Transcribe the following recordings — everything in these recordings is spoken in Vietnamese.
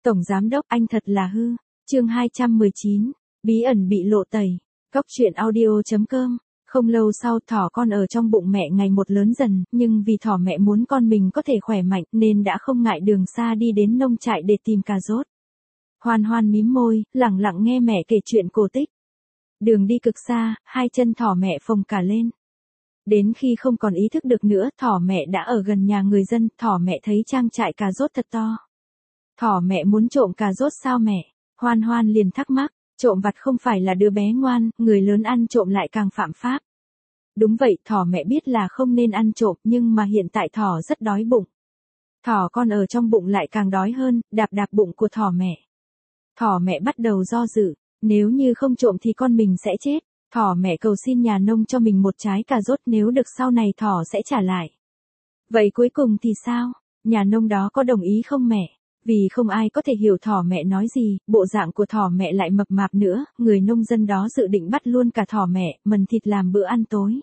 Tổng giám đốc anh thật là hư. Chương 219, bí ẩn bị lộ tẩy. Cóc truyện audio.com. Không lâu sau thỏ con ở trong bụng mẹ ngày một lớn dần, nhưng vì thỏ mẹ muốn con mình có thể khỏe mạnh nên đã không ngại đường xa đi đến nông trại để tìm cà rốt. Hoan Hoan mím môi, lẳng lặng nghe mẹ kể chuyện cổ tích. Đường đi cực xa, hai chân thỏ mẹ phồng cả lên. Đến khi không còn ý thức được nữa, thỏ mẹ đã ở gần nhà người dân, thỏ mẹ thấy trang trại cà rốt thật to. Thỏ mẹ muốn trộm cà rốt sao mẹ? Hoan Hoan liền thắc mắc, trộm vặt không phải là đứa bé ngoan, người lớn ăn trộm lại càng phạm pháp. Đúng vậy, thỏ mẹ biết là không nên ăn trộm, nhưng mà hiện tại thỏ rất đói bụng. Thỏ con ở trong bụng lại càng đói hơn, đạp đạp bụng của thỏ mẹ. Thỏ mẹ bắt đầu do dự, nếu như không trộm thì con mình sẽ chết. Thỏ mẹ cầu xin nhà nông cho mình một trái cà rốt, nếu được sau này thỏ sẽ trả lại. Vậy cuối cùng thì sao? Nhà nông đó có đồng ý không mẹ? Vì không ai có thể hiểu thỏ mẹ nói gì, bộ dạng của thỏ mẹ lại mập mạp nữa, người nông dân đó dự định bắt luôn cả thỏ mẹ, mần thịt làm bữa ăn tối.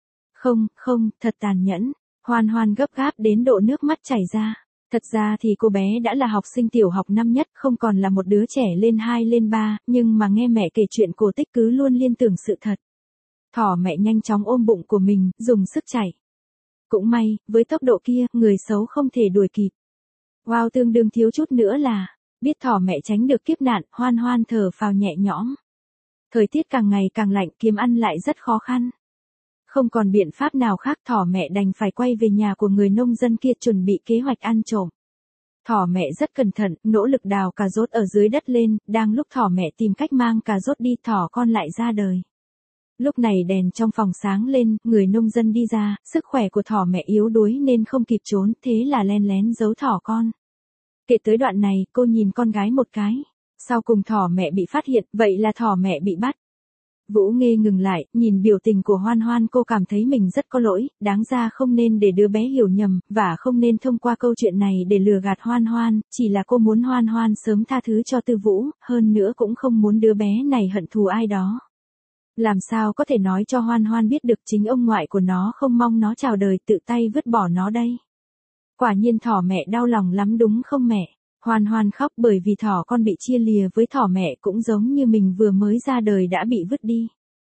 Không, thật tàn nhẫn. Hoan Hoan gấp gáp đến độ nước mắt chảy ra. Thật ra thì cô bé đã là học sinh tiểu học năm nhất, không còn là một đứa trẻ lên 2 lên 3, nhưng mà nghe mẹ kể chuyện cổ tích cứ luôn liên tưởng sự thật. Thỏ mẹ nhanh chóng ôm bụng của mình, dùng sức chạy. Cũng may, với tốc độ kia, người xấu không thể đuổi kịp. Wow, tương đương thiếu chút nữa là, biết thỏ mẹ tránh được kiếp nạn, Hoan Hoan thở phào nhẹ nhõm. Thời tiết càng ngày càng lạnh, kiếm ăn lại rất khó khăn. Không còn biện pháp nào khác, thỏ mẹ đành phải quay về nhà của người nông dân kia chuẩn bị kế hoạch ăn trộm. Thỏ mẹ rất cẩn thận, nỗ lực đào cà rốt ở dưới đất lên, đang lúc thỏ mẹ tìm cách mang cà rốt đi, thỏ con lại ra đời. Lúc này đèn trong phòng sáng lên, người nông dân đi ra, sức khỏe của thỏ mẹ yếu đuối nên không kịp trốn, thế là len lén giấu thỏ con. Kể tới đoạn này, cô nhìn con gái một cái. Sau cùng thỏ mẹ bị phát hiện, vậy là thỏ mẹ bị bắt. Vũ Nghê ngừng lại, nhìn biểu tình của Hoan Hoan, cô cảm thấy mình rất có lỗi, đáng ra không nên để đứa bé hiểu nhầm, và không nên thông qua câu chuyện này để lừa gạt Hoan Hoan, chỉ là cô muốn Hoan Hoan sớm tha thứ cho Tư Vũ, hơn nữa cũng không muốn đứa bé này hận thù ai đó. Làm sao có thể nói cho Hoan Hoan biết được chính ông ngoại của nó không mong nó chào đời, tự tay vứt bỏ nó đây. Quả nhiên thỏ mẹ đau lòng lắm đúng không mẹ? Hoan Hoan khóc bởi vì thỏ con bị chia lìa với thỏ mẹ cũng giống như mình vừa mới ra đời đã bị vứt đi.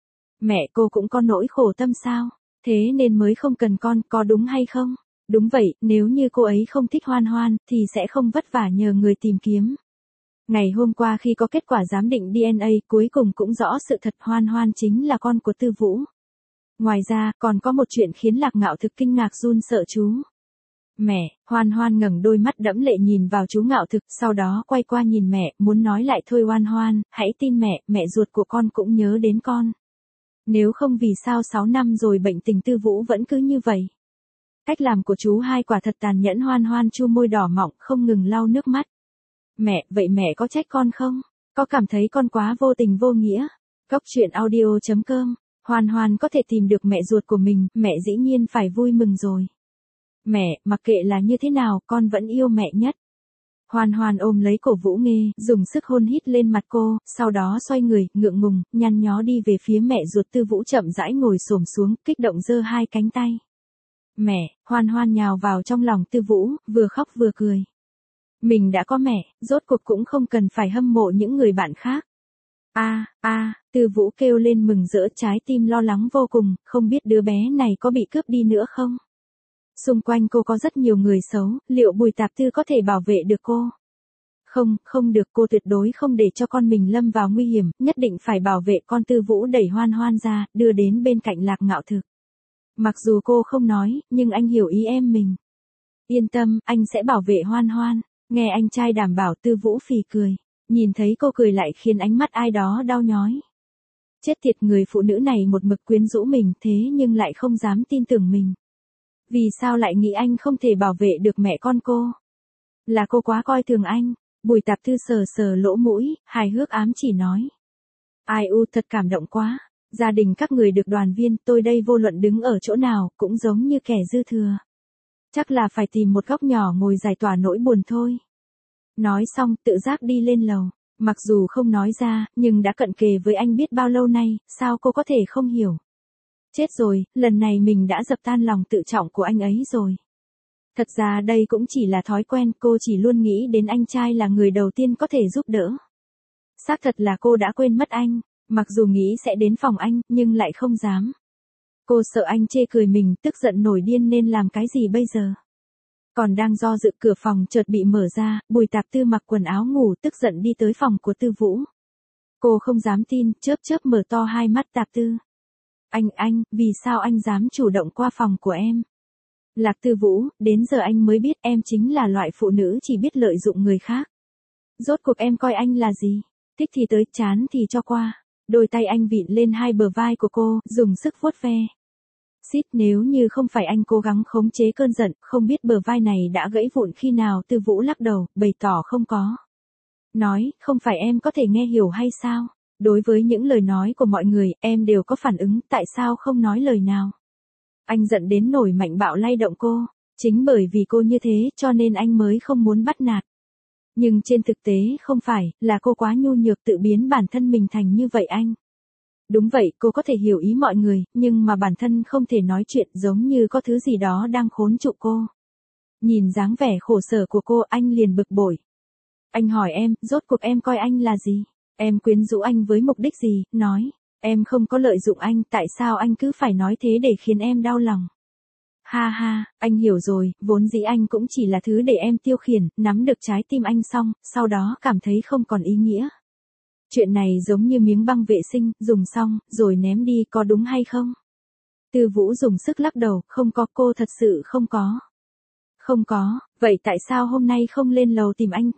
Mẹ cô cũng có nỗi khổ tâm sao? Thế nên mới không cần con, có đúng hay không? Đúng vậy, nếu như cô ấy không thích Hoan Hoan, thì sẽ không vất vả nhờ người tìm kiếm. Ngày hôm qua khi có kết quả giám định DNA, cuối cùng cũng rõ sự thật, Hoan Hoan chính là con của Tư Vũ. Ngoài ra, còn có một chuyện khiến Lạc Ngạo Thực kinh ngạc run sợ chú. Mẹ, Hoan Hoan ngẩng đôi mắt đẫm lệ nhìn vào chú Ngạo Thực, sau đó quay qua nhìn mẹ, muốn nói lại thôi Hoan Hoan, hãy tin mẹ, mẹ ruột của con cũng nhớ đến con. Nếu không vì sao 6 năm rồi bệnh tình Tư Vũ vẫn cứ như vậy. Cách làm của chú hai quả thật tàn nhẫn, Hoan Hoan chu môi đỏ mọng, không ngừng lau nước mắt. Mẹ, vậy mẹ có trách con không? Có cảm thấy con quá vô tình vô nghĩa? Cóc truyện audio.com. Hoan Hoan có thể tìm được mẹ ruột của mình, mẹ dĩ nhiên phải vui mừng rồi. Mẹ, mặc kệ là như thế nào, con vẫn yêu mẹ nhất. Hoan Hoan ôm lấy cổ Vũ Nghê, dùng sức hôn hít lên mặt cô, sau đó xoay người, ngượng ngùng, nhăn nhó đi về phía mẹ ruột. Tư Vũ chậm rãi ngồi xổm xuống, kích động giơ hai cánh tay. Mẹ, Hoan Hoan nhào vào trong lòng Tư Vũ, vừa khóc vừa cười. Mình đã có mẹ, rốt cuộc cũng không cần phải hâm mộ những người bạn khác. Tư Vũ kêu lên mừng rỡ, trái tim lo lắng vô cùng, không biết đứa bé này có bị cướp đi nữa không? Xung quanh cô có rất nhiều người xấu, liệu Bùi Tạp Tư có thể bảo vệ được cô? Không được, cô tuyệt đối không để cho con mình lâm vào nguy hiểm, nhất định phải bảo vệ con. Tư Vũ đẩy Hoan Hoan ra, đưa đến bên cạnh Lạc Ngạo Thực. Mặc dù cô không nói, nhưng anh hiểu ý em mình. Yên tâm, anh sẽ bảo vệ Hoan Hoan. Nghe anh trai đảm bảo, Tư Vũ phì cười. Nhìn thấy cô cười lại khiến ánh mắt ai đó đau nhói. Chết tiệt, người phụ nữ này một mực quyến rũ mình thế nhưng lại không dám tin tưởng mình. Vì sao lại nghĩ anh không thể bảo vệ được mẹ con cô? Là cô quá coi thường anh. Bùi Tạp Tư sờ sờ lỗ mũi, hài hước ám chỉ nói. Ai u, thật cảm động quá. Gia đình các người được đoàn viên, tôi đây vô luận đứng ở chỗ nào, cũng giống như kẻ dư thừa. Chắc là phải tìm một góc nhỏ ngồi giải tỏa nỗi buồn thôi. Nói xong, tự giác đi lên lầu. Mặc dù không nói ra, nhưng đã cận kề với anh biết bao lâu nay, sao cô có thể không hiểu? Chết rồi, lần này mình đã dập tan lòng tự trọng của anh ấy rồi. Thật ra đây cũng chỉ là thói quen, cô chỉ luôn nghĩ đến anh trai là người đầu tiên có thể giúp đỡ. Xác thật là cô đã quên mất anh, mặc dù nghĩ sẽ đến phòng anh, nhưng lại không dám. Cô sợ anh chê cười mình, tức giận nổi điên nên làm cái gì bây giờ. Còn đang do dự, cửa phòng chợt bị mở ra, Bùi Tạp Tư mặc quần áo ngủ tức giận đi tới phòng của Tư Vũ. Cô không dám tin, chớp chớp mở to hai mắt. Tạp Tư. Anh, vì sao anh dám chủ động qua phòng của em? Lạc Tư Vũ, đến giờ anh mới biết em chính là loại phụ nữ chỉ biết lợi dụng người khác. Rốt cuộc em coi anh là gì? Thích thì tới, chán thì cho qua. Đôi tay anh vịn lên hai bờ vai của cô, dùng sức vuốt ve. Xít, nếu như không phải anh cố gắng khống chế cơn giận, không biết bờ vai này đã gãy vụn khi nào. Tư Vũ lắc đầu, bày tỏ không có. Nói, không phải em có thể nghe hiểu hay sao? Đối với những lời nói của mọi người, em đều có phản ứng, tại sao không nói lời nào? Anh giận đến nổi mạnh bạo lay động cô. Chính bởi vì cô như thế cho nên anh mới không muốn bắt nạt. Nhưng trên thực tế không phải, là cô quá nhu nhược tự biến bản thân mình thành như vậy anh. Đúng vậy, cô có thể hiểu ý mọi người, nhưng mà bản thân không thể nói chuyện, giống như có thứ gì đó đang khốn trụ cô. Nhìn dáng vẻ khổ sở của cô, anh liền bực bội. Anh hỏi em, rốt cuộc em coi anh là gì? Em quyến rũ anh với mục đích gì? Nói, em không có lợi dụng anh, tại sao anh cứ phải nói thế để khiến em đau lòng? Ha ha, anh hiểu rồi, vốn dĩ anh cũng chỉ là thứ để em tiêu khiển, nắm được trái tim anh xong, sau đó cảm thấy không còn ý nghĩa. Chuyện này giống như miếng băng vệ sinh, dùng xong, rồi ném đi, có đúng hay không? Tư Vũ dùng sức lắc đầu, không có, cô thật sự không có. Không có, vậy tại sao hôm nay không lên lầu tìm anh?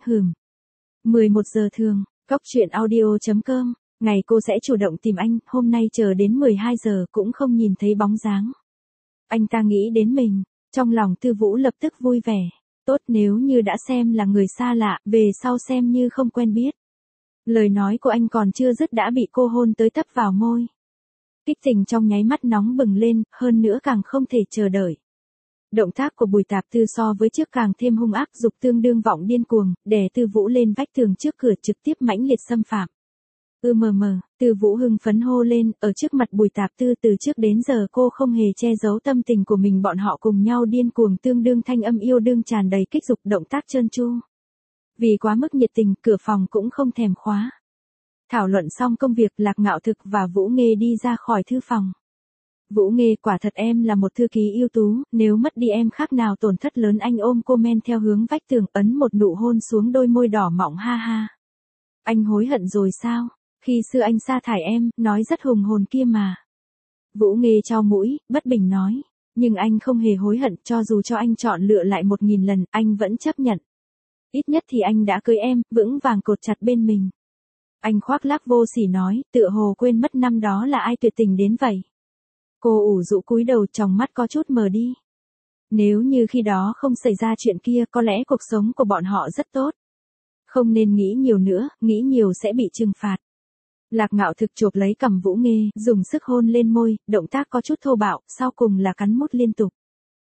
11 giờ thường, Cóc Truyện Audio.com, ngày cô sẽ chủ động tìm anh, hôm nay chờ đến 12 giờ cũng không nhìn thấy bóng dáng. Anh ta nghĩ đến mình, trong lòng Tư Vũ lập tức vui vẻ. Tốt, nếu như đã xem là người xa lạ, về sau xem như không quen biết. Lời nói của anh còn chưa dứt đã bị cô hôn tới tấp vào môi. Kích tình trong nháy mắt nóng bừng lên, hơn nữa càng không thể chờ đợi. Động tác của Bùi Tạp Tư so với trước càng thêm hung ác, dục tương đương vọng điên cuồng, đè Tư Vũ lên vách tường trước cửa, trực tiếp mãnh liệt xâm phạm. Tư Vũ hưng phấn hô lên, ở trước mặt Bùi Tạp Tư. Từ trước đến giờ cô không hề che giấu tâm tình của mình, bọn họ cùng nhau điên cuồng tương đương, thanh âm yêu đương tràn đầy kích dục, động tác trơn tru. Vì quá mức nhiệt tình, cửa phòng cũng không thèm khóa. Thảo luận xong công việc, Lạc Ngạo Thực và Vũ Nghê đi ra khỏi thư phòng. Vũ Nghê, quả thật em là một thư ký ưu tú, nếu mất đi em khác nào tổn thất lớn. Anh ôm cô men theo hướng vách tường, ấn một nụ hôn xuống đôi môi đỏ mọng. Ha ha. Anh hối hận rồi sao? Khi xưa anh sa thải em, nói rất hùng hồn kia mà. Vũ Nghê chau mũi, bất bình nói. Nhưng anh không hề hối hận, cho dù cho anh chọn lựa lại 1000 lần, anh vẫn chấp nhận. Ít nhất thì anh đã cưới em, vững vàng cột chặt bên mình. Anh khoác lác vô sỉ nói, tựa hồ quên mất năm đó là ai tuyệt tình đến vậy. Cô ủ rũ cúi đầu, tròng mắt có chút mờ đi. Nếu như khi đó không xảy ra chuyện kia, có lẽ cuộc sống của bọn họ rất tốt. Không nên nghĩ nhiều nữa, nghĩ nhiều sẽ bị trừng phạt. Lạc Ngạo Thực chộp lấy cằm Vũ Nghê, dùng sức hôn lên môi, động tác có chút thô bạo, sau cùng là cắn mút liên tục.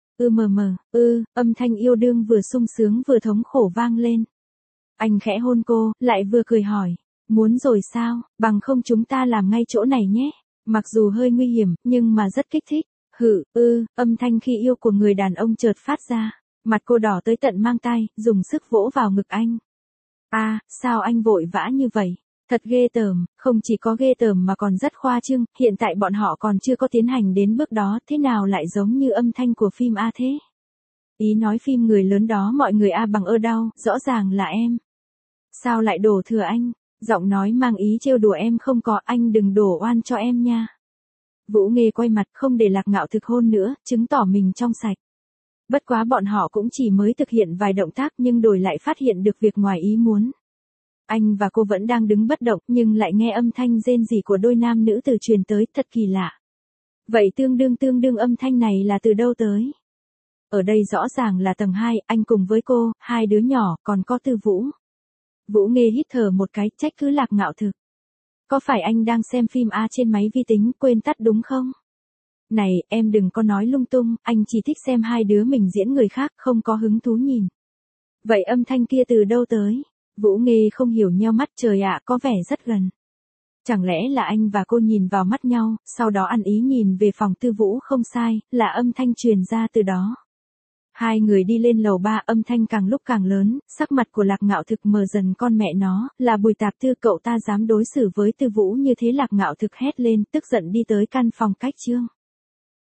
Âm thanh yêu đương vừa sung sướng vừa thống khổ vang lên. Anh khẽ hôn cô, lại vừa cười hỏi, muốn rồi sao, bằng không chúng ta làm ngay chỗ này nhé. Mặc dù hơi nguy hiểm, nhưng mà rất kích thích. Âm thanh khi yêu của người đàn ông chợt phát ra. Mặt cô đỏ tới tận mang tai, dùng sức vỗ vào ngực anh. Sao anh vội vã như vậy? Thật ghê tởm, không chỉ có ghê tởm mà còn rất khoa trương, hiện tại bọn họ còn chưa có tiến hành đến bước đó, thế nào lại giống như âm thanh của phim A thế? Ý nói phim người lớn đó mọi người A bằng ơ đau, rõ ràng là em. Sao lại đổ thừa anh? Giọng nói mang ý trêu đùa em không có, anh đừng đổ oan cho em nha. Vũ Nghê quay mặt không để Lạc Ngạo Thực hôn nữa, chứng tỏ mình trong sạch. Bất quá bọn họ cũng chỉ mới thực hiện vài động tác nhưng đổi lại phát hiện được việc ngoài ý muốn. Anh và cô vẫn đang đứng bất động nhưng lại nghe âm thanh rên rỉ của đôi nam nữ từ truyền tới, thật kỳ lạ. Vậy tương đương âm thanh này là từ đâu tới? Ở đây rõ ràng là tầng 2, anh cùng với cô, hai đứa nhỏ, còn có Tư Vũ. Vũ Nghê hít thở một cái, trách cứ Lạc Ngạo Thực. Có phải anh đang xem phim A trên máy vi tính, quên tắt đúng không? Này, em đừng có nói lung tung, anh chỉ thích xem hai đứa mình diễn người khác, không có hứng thú nhìn. Vậy âm thanh kia từ đâu tới? Vũ Nghê không hiểu, nheo mắt, trời ạ, có vẻ rất gần. Chẳng lẽ là anh và cô nhìn vào mắt nhau, sau đó ăn ý nhìn về phòng Tư Vũ? Không sai, là âm thanh truyền ra từ đó. Hai người đi lên lầu 3, âm thanh càng lúc càng lớn, sắc mặt của Lạc Ngạo Thực mờ dần. Con mẹ nó, là Bùi Tạp Tư, cậu ta dám đối xử với Tư Vũ như thế. Lạc Ngạo Thực hét lên, tức giận đi tới căn phòng cách Trương